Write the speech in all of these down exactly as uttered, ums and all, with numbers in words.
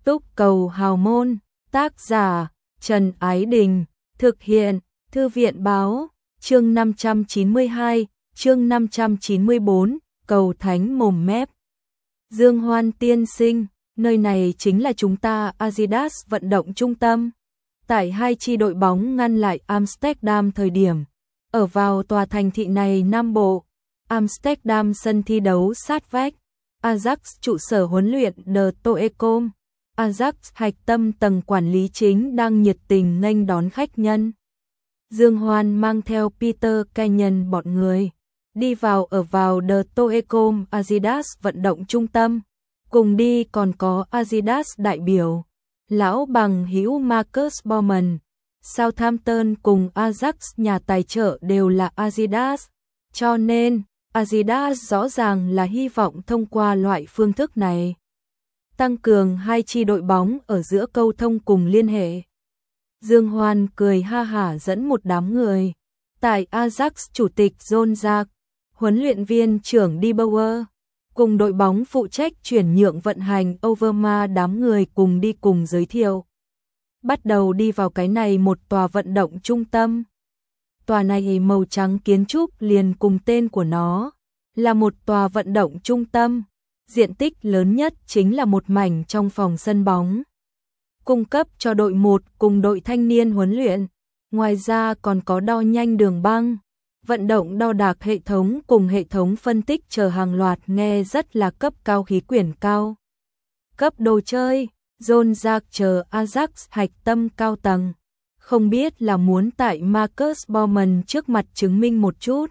Túc cầu hào môn, tác giả Trần Ái Đình, thực hiện Thư viện báo, chương năm trăm chín mươi hai, chương năm trăm chín mươi bốn, cầu thánh mồm mép. Dương Hoan tiên sinh, nơi này chính là chúng ta Adidas vận động trung tâm. Tại hai chi đội bóng ngăn lại Amsterdam thời điểm, ở vào tòa thành thị này Nam Bộ, Amsterdam sân thi đấu sát vách, Ajax trụ sở huấn luyện De Toecom, Ajax hạch tâm tầng quản lý chính đang nhiệt tình nghênh đón khách nhân. Dương Hoan mang theo Peter Kenyon bọn người, đi vào ở vào De Toecom Adidas vận động trung tâm, cùng đi còn có Adidas đại biểu, lão bằng hữu Marcus Bowman, Southampton cùng Ajax nhà tài trợ đều là Adidas, cho nên Adidas rõ ràng là hy vọng thông qua loại phương thức này tăng cường hai chi đội bóng ở giữa câu thông cùng liên hệ. Dương Hoan cười ha hả dẫn một đám người. Tại Ajax chủ tịch John Jack, huấn luyện viên trưởng De Boer, cùng đội bóng phụ trách chuyển nhượng vận hành Overmars đám người cùng đi cùng giới thiệu. Bắt đầu đi vào cái này một tòa vận động trung tâm. Tòa này màu trắng kiến trúc liền cùng tên của nó, là một tòa vận động trung tâm. Diện tích lớn nhất chính là một mảnh trong phòng sân bóng, cung cấp cho đội một cùng đội thanh niên huấn luyện. Ngoài ra còn có đo nhanh đường băng, vận động đo đạc hệ thống cùng hệ thống phân tích chờ hàng loạt nghe rất là cấp cao khí quyển cao. Cấp đồ chơi, John Jack chờ Ajax hạch tâm cao tầng, không biết là muốn tại Marcus Bowman trước mặt chứng minh một chút,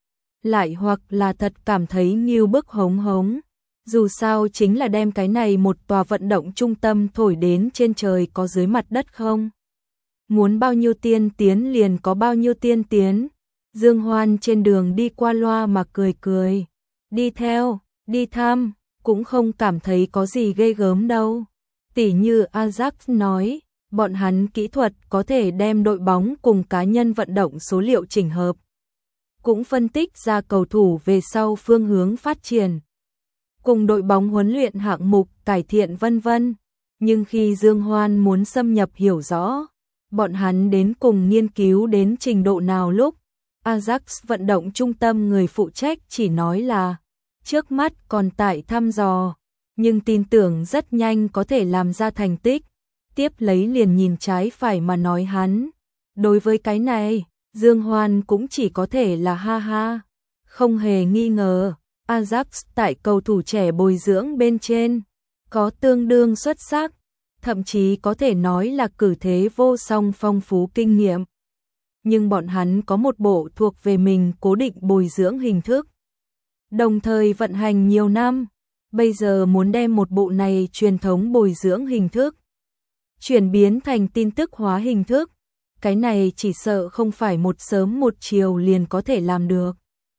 lại hoặc là thật cảm thấy nghiêu bức hống hống. Dù sao chính là đem cái này một tòa vận động trung tâm thổi đến trên trời có dưới mặt đất không. Muốn bao nhiêu tiên tiến liền có bao nhiêu tiên tiến. Dương Hoan trên đường đi qua loa mà cười cười. Đi theo, đi thăm, cũng không cảm thấy có gì ghê gớm đâu. Tỉ như Ajax nói, bọn hắn kỹ thuật có thể đem đội bóng cùng cá nhân vận động số liệu chỉnh hợp. Cũng phân tích ra cầu thủ về sau phương hướng phát triển. Cùng đội bóng huấn luyện hạng mục cải thiện vân vân. Nhưng khi Dương Hoan muốn xâm nhập hiểu rõ, bọn hắn đến cùng nghiên cứu đến trình độ nào lúc, Ajax vận động trung tâm người phụ trách chỉ nói là trước mắt còn tại thăm dò, nhưng tin tưởng rất nhanh có thể làm ra thành tích. Tiếp lấy liền nhìn trái phải mà nói hắn. Đối với cái này, Dương Hoan cũng chỉ có thể là ha ha, không hề nghi ngờ. Ajax tại cầu thủ trẻ bồi dưỡng bên trên có tương đương xuất sắc, thậm chí có thể nói là cử thế vô song phong phú kinh nghiệm. Nhưng bọn hắn có một bộ thuộc về mình cố định bồi dưỡng hình thức, đồng thời vận hành nhiều năm, bây giờ muốn đem một bộ này truyền thống bồi dưỡng hình thức chuyển biến thành tin tức hóa hình thức, cái này chỉ sợ không phải một sớm một chiều liền có thể làm được.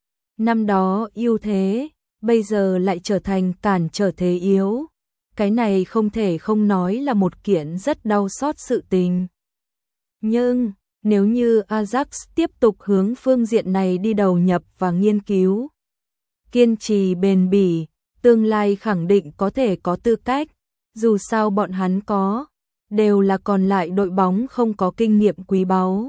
Năm đó ưu thế, bây giờ lại trở thành cản trở thế yếu. Cái này không thể không nói là một kiện rất đau xót sự tình. Nhưng, nếu như Ajax tiếp tục hướng phương diện này đi đầu nhập và nghiên cứu, kiên trì bền bỉ, tương lai khẳng định có thể có tư cách. Dù sao bọn hắn có, đều là còn lại đội bóng không có kinh nghiệm quý báu,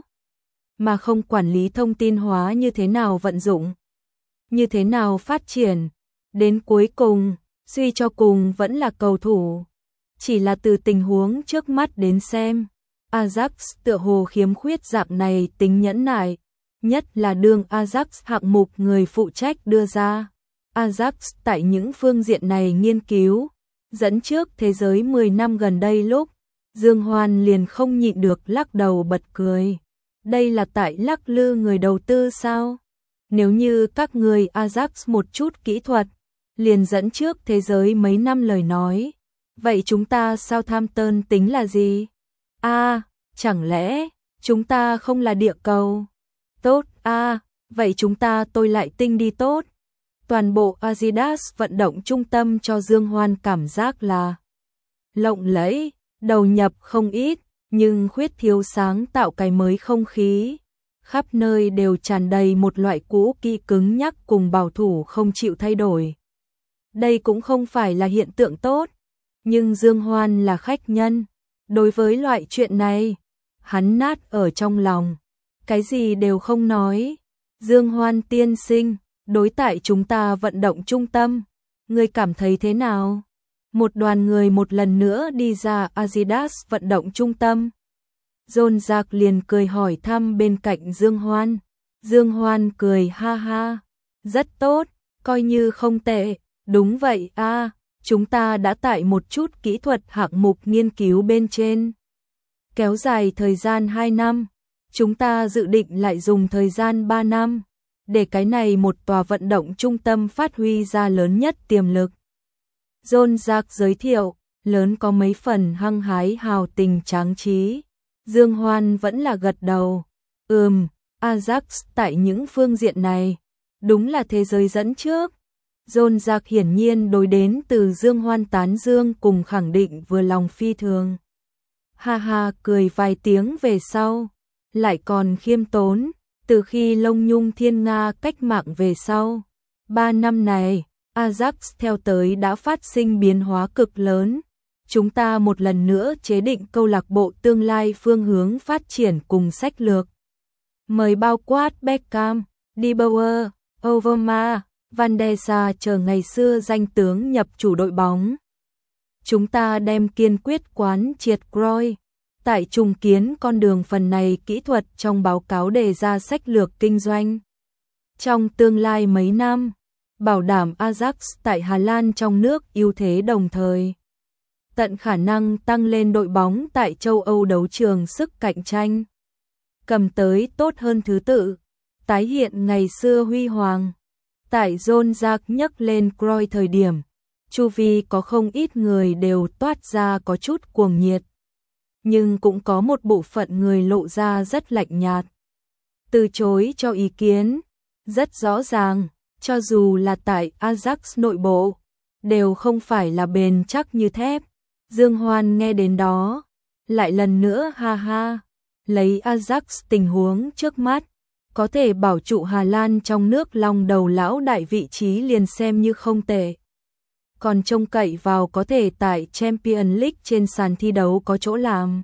mà không quản lý thông tin hóa như thế nào vận dụng, như thế nào phát triển, đến cuối cùng, suy cho cùng vẫn là cầu thủ. Chỉ là từ tình huống trước mắt đến xem, Ajax tựa hồ khiếm khuyết dạng này tính nhẫn nại, nhất là đương Ajax hạng mục người phụ trách đưa ra. Ajax tại những phương diện này nghiên cứu, dẫn trước thế giới mười năm gần đây lúc, Dương Hoan liền không nhịn được lắc đầu bật cười. Đây là tại lắc lư người đầu tư sao? Nếu như các người Ajax một chút kỹ thuật, liền dẫn trước thế giới mấy năm lời nói, vậy chúng ta Southampton tính là gì? A, à, chẳng lẽ chúng ta không là địa cầu? Tốt, a, à, vậy chúng ta tôi lại tinh đi tốt. Toàn bộ Adidas vận động trung tâm cho Dương Hoan cảm giác là lộng lẫy, đầu nhập không ít, nhưng khuyết thiếu sáng tạo cái mới không khí. Khắp nơi đều tràn đầy một loại cũ kỹ cứng nhắc cùng bảo thủ không chịu thay đổi. Đây cũng không phải là hiện tượng tốt. Nhưng Dương Hoan là khách nhân, đối với loại chuyện này, hắn nát ở trong lòng, cái gì đều không nói. Dương Hoan tiên sinh, đối tại chúng ta vận động trung tâm, ngươi cảm thấy thế nào? Một đoàn người một lần nữa đi ra Adidas vận động trung tâm. John Jack liền cười hỏi thăm bên cạnh Dương Hoan. Dương Hoan cười ha ha, rất tốt, coi như không tệ, đúng vậy a, chúng ta đã tại một chút kỹ thuật hạng mục nghiên cứu bên trên. Kéo dài thời gian hai năm, chúng ta dự định lại dùng thời gian ba năm, để cái này một tòa vận động trung tâm phát huy ra lớn nhất tiềm lực. John Jack giới thiệu, lớn có mấy phần hăng hái hào tình tráng trí. Dương Hoan vẫn là gật đầu. Ừm, Ajax tại những phương diện này, đúng là thế giới dẫn trước. John Jack hiển nhiên đối đến từ Dương Hoan tán dương cùng khẳng định vừa lòng phi thường. Ha ha cười vài tiếng về sau, lại còn khiêm tốn, từ khi Lông Nhung Thiên Nga cách mạng về sau. Ba năm này, Ajax theo tới đã phát sinh biến hóa cực lớn. Chúng ta một lần nữa chế định câu lạc bộ tương lai phương hướng phát triển cùng sách lược. Mời bao quát Beckham, De Boer, Overmars, Van der Sar chờ ngày xưa danh tướng nhập chủ đội bóng. Chúng ta đem kiên quyết quán triệt Cruyff, tại trùng kiến con đường phần này kỹ thuật trong báo cáo đề ra sách lược kinh doanh. Trong tương lai mấy năm, bảo đảm Ajax tại Hà Lan trong nước ưu thế đồng thời. Tận khả năng tăng lên đội bóng tại châu Âu đấu trường sức cạnh tranh. Cầm tới tốt hơn thứ tự, tái hiện ngày xưa huy hoàng. Tại John Jack nhắc lên Cruyff thời điểm, chu vi có không ít người đều toát ra có chút cuồng nhiệt. Nhưng cũng có một bộ phận người lộ ra rất lạnh nhạt, từ chối cho ý kiến. Rất rõ ràng, cho dù là tại Ajax nội bộ, đều không phải là bền chắc như thép. Dương Hoan nghe đến đó, lại lần nữa ha ha, lấy Ajax tình huống trước mắt, có thể bảo trụ Hà Lan trong nước long đầu lão đại vị trí liền xem như không tệ. Còn trông cậy vào có thể tại Champions League trên sàn thi đấu có chỗ làm.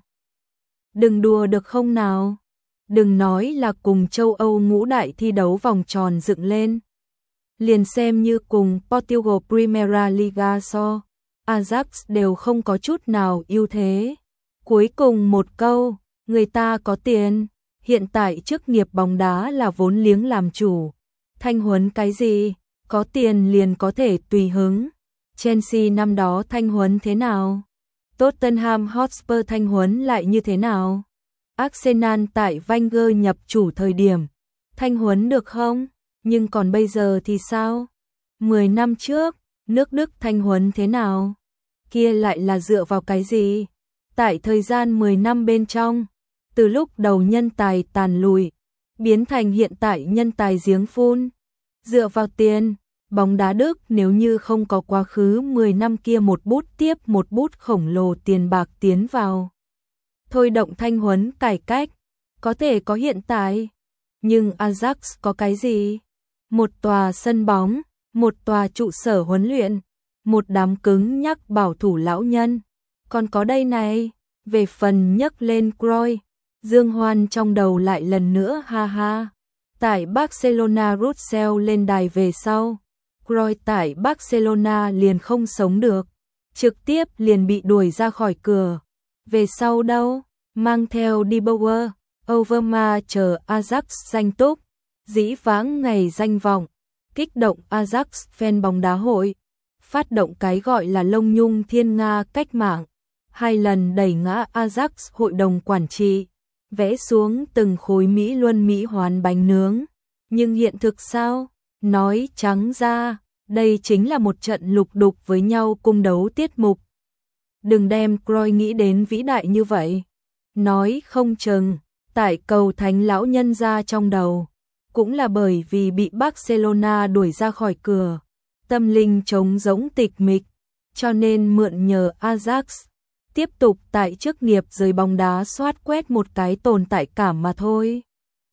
Đừng đùa được không nào? Đừng nói là cùng châu Âu ngũ đại thi đấu vòng tròn dựng lên. Liền xem như cùng Portugal Primeira Liga so, Ajax đều không có chút nào ưu thế. Cuối cùng một câu, người ta có tiền, hiện tại chức nghiệp bóng đá là vốn liếng làm chủ. Thanh huấn cái gì, có tiền liền có thể tùy hứng. Chelsea năm đó thanh huấn thế nào? Tottenham Hotspur thanh huấn lại như thế nào? Arsenal tại Wenger nhập chủ thời điểm, thanh huấn được không? Nhưng còn bây giờ thì sao? Mười năm trước, nước Đức thanh huấn thế nào? Kia lại là dựa vào cái gì? Tại thời gian mười năm bên trong, từ lúc đầu nhân tài tàn lùi, biến thành hiện tại nhân tài giếng phun. Dựa vào tiền, bóng đá Đức nếu như không có quá khứ mười năm kia một bút tiếp một bút khổng lồ tiền bạc tiến vào. Thôi động thanh huấn cải cách, có thể có hiện tại. Nhưng Ajax có cái gì? Một tòa sân bóng, một tòa trụ sở huấn luyện, một đám cứng nhắc bảo thủ lão nhân. Còn có đây này, về phần nhắc lên Cruyff, Dương Hoan trong đầu lại lần nữa ha ha. Tại Barcelona Russell lên đài về sau, Cruyff tại Barcelona liền không sống được, trực tiếp liền bị đuổi ra khỏi cửa. Về sau đâu, mang theo De Boer, Overmars chờ Ajax danh túc, dĩ vãng ngày danh vọng, kích động Ajax fan bóng đá hội, phát động cái gọi là Lông Nhung Thiên Nga cách mạng, hai lần đẩy ngã Ajax hội đồng quản trị, vẽ xuống từng khối Mỹ Luân Mỹ Hoán bánh nướng. Nhưng hiện thực sao? Nói trắng ra, đây chính là một trận lục đục với nhau cung đấu tiết mục. Đừng đem Cruyff nghĩ đến vĩ đại như vậy. Nói không chừng, tại cầu thánh lão nhân ra trong đầu, cũng là bởi vì bị Barcelona đuổi ra khỏi cửa, tâm linh trống rỗng tịch mịch, cho nên mượn nhờ Ajax, tiếp tục tại chức nghiệp giới bóng đá soát quét một cái tồn tại cảm mà thôi.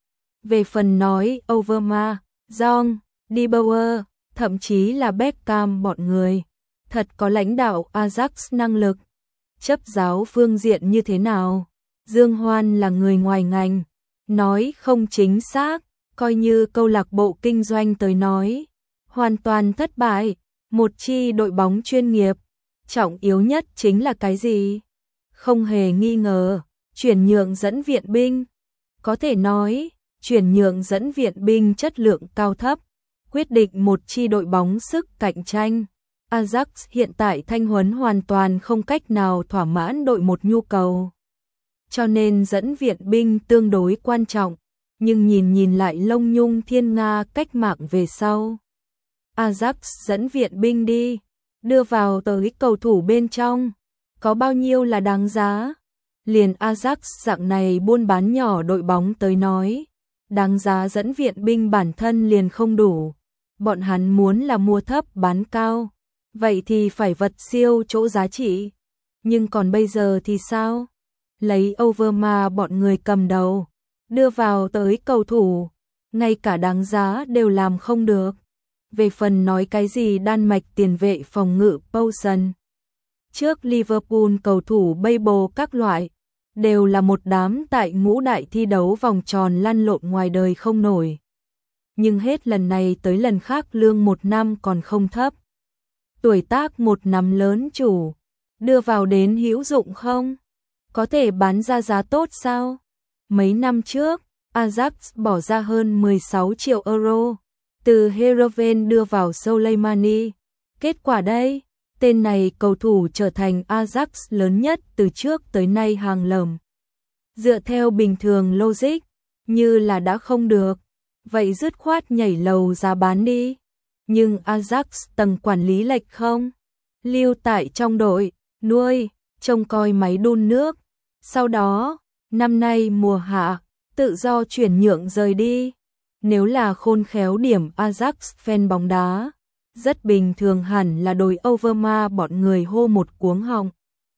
Về phần nói Overmars, John, De Boer, thậm chí là Beckham bọn người, thật có lãnh đạo Ajax năng lực. Chấp giáo phương diện như thế nào? Dương Hoan là người ngoài ngành, nói không chính xác, coi như câu lạc bộ kinh doanh tới nói, hoàn toàn thất bại. Một chi đội bóng chuyên nghiệp, trọng yếu nhất chính là cái gì? Không hề nghi ngờ, chuyển nhượng dẫn viện binh. Có thể nói, chuyển nhượng dẫn viện binh chất lượng cao thấp, quyết định một chi đội bóng sức cạnh tranh. Ajax hiện tại thanh huấn hoàn toàn không cách nào thỏa mãn đội một nhu cầu. Cho nên dẫn viện binh tương đối quan trọng, nhưng nhìn nhìn lại Lông Nhung Thiên Nga cách mạng về sau. Ajax dẫn viện binh đi, đưa vào tới cầu thủ bên trong, có bao nhiêu là đáng giá? Liền Ajax dạng này buôn bán nhỏ đội bóng tới nói, đáng giá dẫn viện binh bản thân liền không đủ. Bọn hắn muốn là mua thấp bán cao, vậy thì phải vật siêu chỗ giá trị. Nhưng còn bây giờ thì sao? Lấy Overmars bọn người cầm đầu, đưa vào tới cầu thủ, ngay cả đáng giá đều làm không được. Về phần nói cái gì Đan Mạch tiền vệ phòng ngự Poulsen, trước Liverpool cầu thủ Babel các loại, đều là một đám tại ngũ đại thi đấu vòng tròn lăn lộn ngoài đời không nổi. Nhưng hết lần này tới lần khác lương một năm còn không thấp. Tuổi tác một năm lớn chủ, đưa vào đến hữu dụng không? Có thể bán ra giá tốt sao? Mấy năm trước, Ajax bỏ ra hơn mười sáu triệu euro, từ Heerenveen đưa vào Soleimani. Kết quả đây, tên này cầu thủ trở thành Ajax lớn nhất từ trước tới nay hàng lầm. Dựa theo bình thường logic, như là đã không được, vậy dứt khoát nhảy lầu giá bán đi. Nhưng Ajax tầng quản lý lệch không? Lưu tại trong đội, nuôi, trông coi máy đun nước. Sau đó, năm nay mùa hạ, tự do chuyển nhượng rời đi. Nếu là khôn khéo điểm Ajax fan bóng đá, rất bình thường hẳn là đồi Overmars bọn người hô một cuống họng.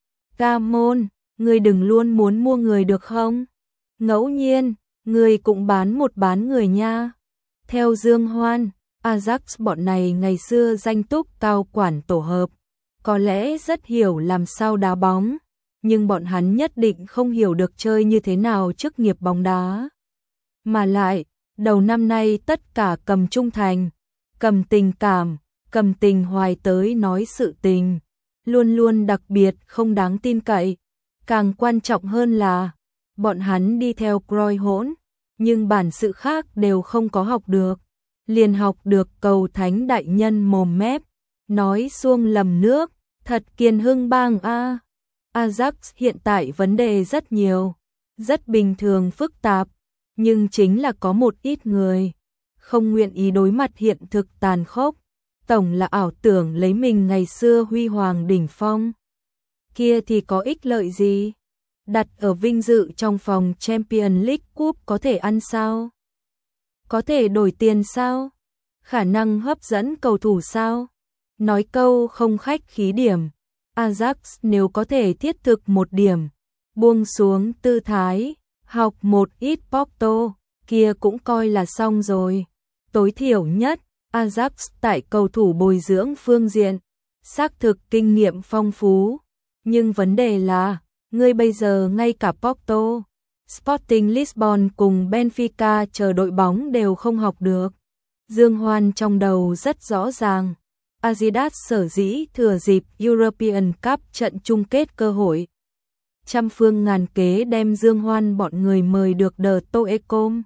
Gamon, người đừng luôn muốn mua người được không? Ngẫu nhiên, người cũng bán một bán người nha. Theo Dương Hoan, Ajax bọn này ngày xưa danh túc cao quản tổ hợp, có lẽ rất hiểu làm sao đá bóng, nhưng bọn hắn nhất định không hiểu được chơi như thế nào chức nghiệp bóng đá. Mà lại, đầu năm nay tất cả cầm trung thành, cầm tình cảm, cầm tình hoài tới nói sự tình, luôn luôn đặc biệt không đáng tin cậy. Càng quan trọng hơn là, bọn hắn đi theo Cruyff hỗn, nhưng bản sự khác đều không có học được. Liền học được cầu thánh đại nhân mồm mép, nói xuông lầm nước, thật kiền hưng bang a. Ajax hiện tại vấn đề rất nhiều, rất bình thường phức tạp, nhưng chính là có một ít người không nguyện ý đối mặt hiện thực tàn khốc, tổng là ảo tưởng lấy mình ngày xưa huy hoàng đỉnh phong. Kia thì có ích lợi gì? Đặt ở vinh dự trong phòng Champions League Cup có thể ăn sao? Có thể đổi tiền sao? Khả năng hấp dẫn cầu thủ sao? Nói câu không khách khí điểm, Ajax nếu có thể thiết thực một điểm, buông xuống tư thái, học một ít Porto, kia cũng coi là xong rồi. Tối thiểu nhất, Ajax tại cầu thủ bồi dưỡng phương diện, xác thực kinh nghiệm phong phú. Nhưng vấn đề là, ngươi bây giờ ngay cả Porto, Sporting Lisbon cùng Benfica chờ đội bóng đều không học được. Dương Hoan trong đầu rất rõ ràng, Adidas sở dĩ thừa dịp European Cup trận chung kết cơ hội. Trăm phương ngàn kế đem Dương Hoan bọn người mời được đờ Tô Ecom.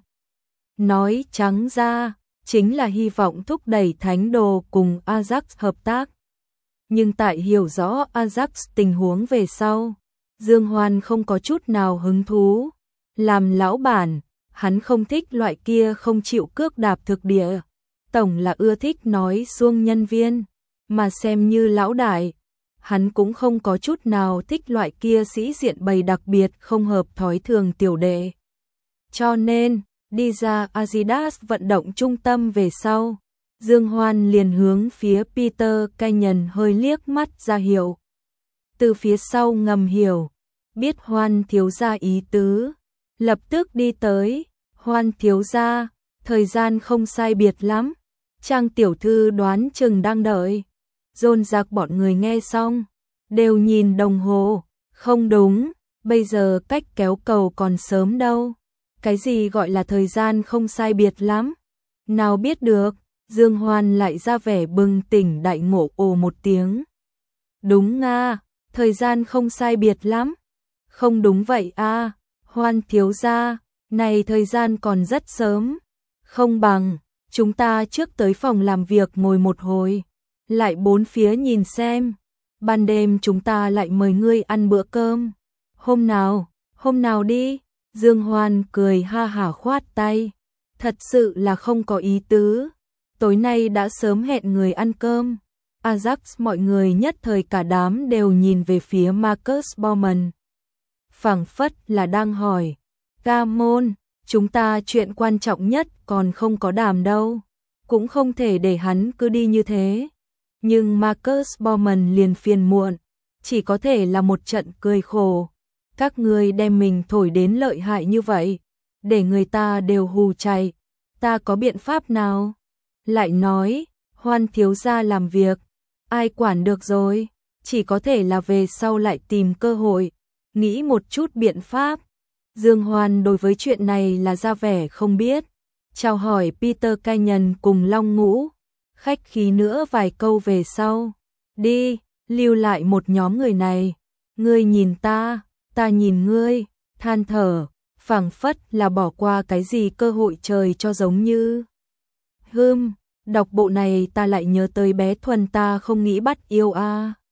Nói trắng ra, chính là hy vọng thúc đẩy Thánh Đồ cùng Ajax hợp tác. Nhưng tại hiểu rõ Ajax tình huống về sau, Dương Hoan không có chút nào hứng thú. Làm lão bản, hắn không thích loại kia không chịu cước đạp thực địa. Tổng là ưa thích nói xuông nhân viên, mà xem như lão đại. Hắn cũng không có chút nào thích loại kia sĩ diện bày đặc biệt không hợp thói thường tiểu đệ. Cho nên, đi ra Adidas vận động trung tâm về sau, Dương Hoan liền hướng phía Peter Kenyon hơi liếc mắt ra hiệu. Từ phía sau ngầm hiểu, biết Hoan thiếu gia ý tứ, lập tức đi tới. Hoan thiếu gia, thời gian không sai biệt lắm, Trang tiểu thư đoán chừng đang đợi. Dồn dạc bọn người nghe xong, đều nhìn đồng hồ, không đúng, bây giờ cách kéo cầu còn sớm đâu. Cái gì gọi là thời gian không sai biệt lắm? Nào biết được, Dương Hoan lại ra vẻ bừng tỉnh đại ngộ ồ một tiếng. Đúng nga, thời gian không sai biệt lắm. Không đúng vậy a, Hoan thiếu gia, này thời gian còn rất sớm. Không bằng, chúng ta trước tới phòng làm việc ngồi một hồi, lại bốn phía nhìn xem. Ban đêm chúng ta lại mời ngươi ăn bữa cơm. Hôm nào, hôm nào đi. Dương Hoan cười ha hả khoát tay. Thật sự là không có ý tứ. Tối nay đã sớm hẹn người ăn cơm. Ajax mọi người nhất thời cả đám đều nhìn về phía Marcus Bowman. Phảng phất là đang hỏi. Gamon, chúng ta chuyện quan trọng nhất còn không có đàm đâu. Cũng không thể để hắn cứ đi như thế. Nhưng Marcus Bowman liền phiền muộn. Chỉ có thể là một trận cười khổ. Các ngươi đem mình thổi đến lợi hại như vậy. Để người ta đều hù chạy. Ta có biện pháp nào? Lại nói, Hoan thiếu gia làm việc. Ai quản được rồi. Chỉ có thể là về sau lại tìm cơ hội. Nghĩ một chút biện pháp. Dương Hoan đối với chuyện này là ra vẻ không biết. Chào hỏi Peter Canyon cùng Long Ngũ. Khách khí nữa vài câu về sau. Đi, lưu lại một nhóm người này. Ngươi nhìn ta, ta nhìn ngươi, than thở, phảng phất là bỏ qua cái gì cơ hội trời cho giống như. Hừm, đọc bộ này ta lại nhớ tới bé Thuần ta không nghĩ bắt yêu a.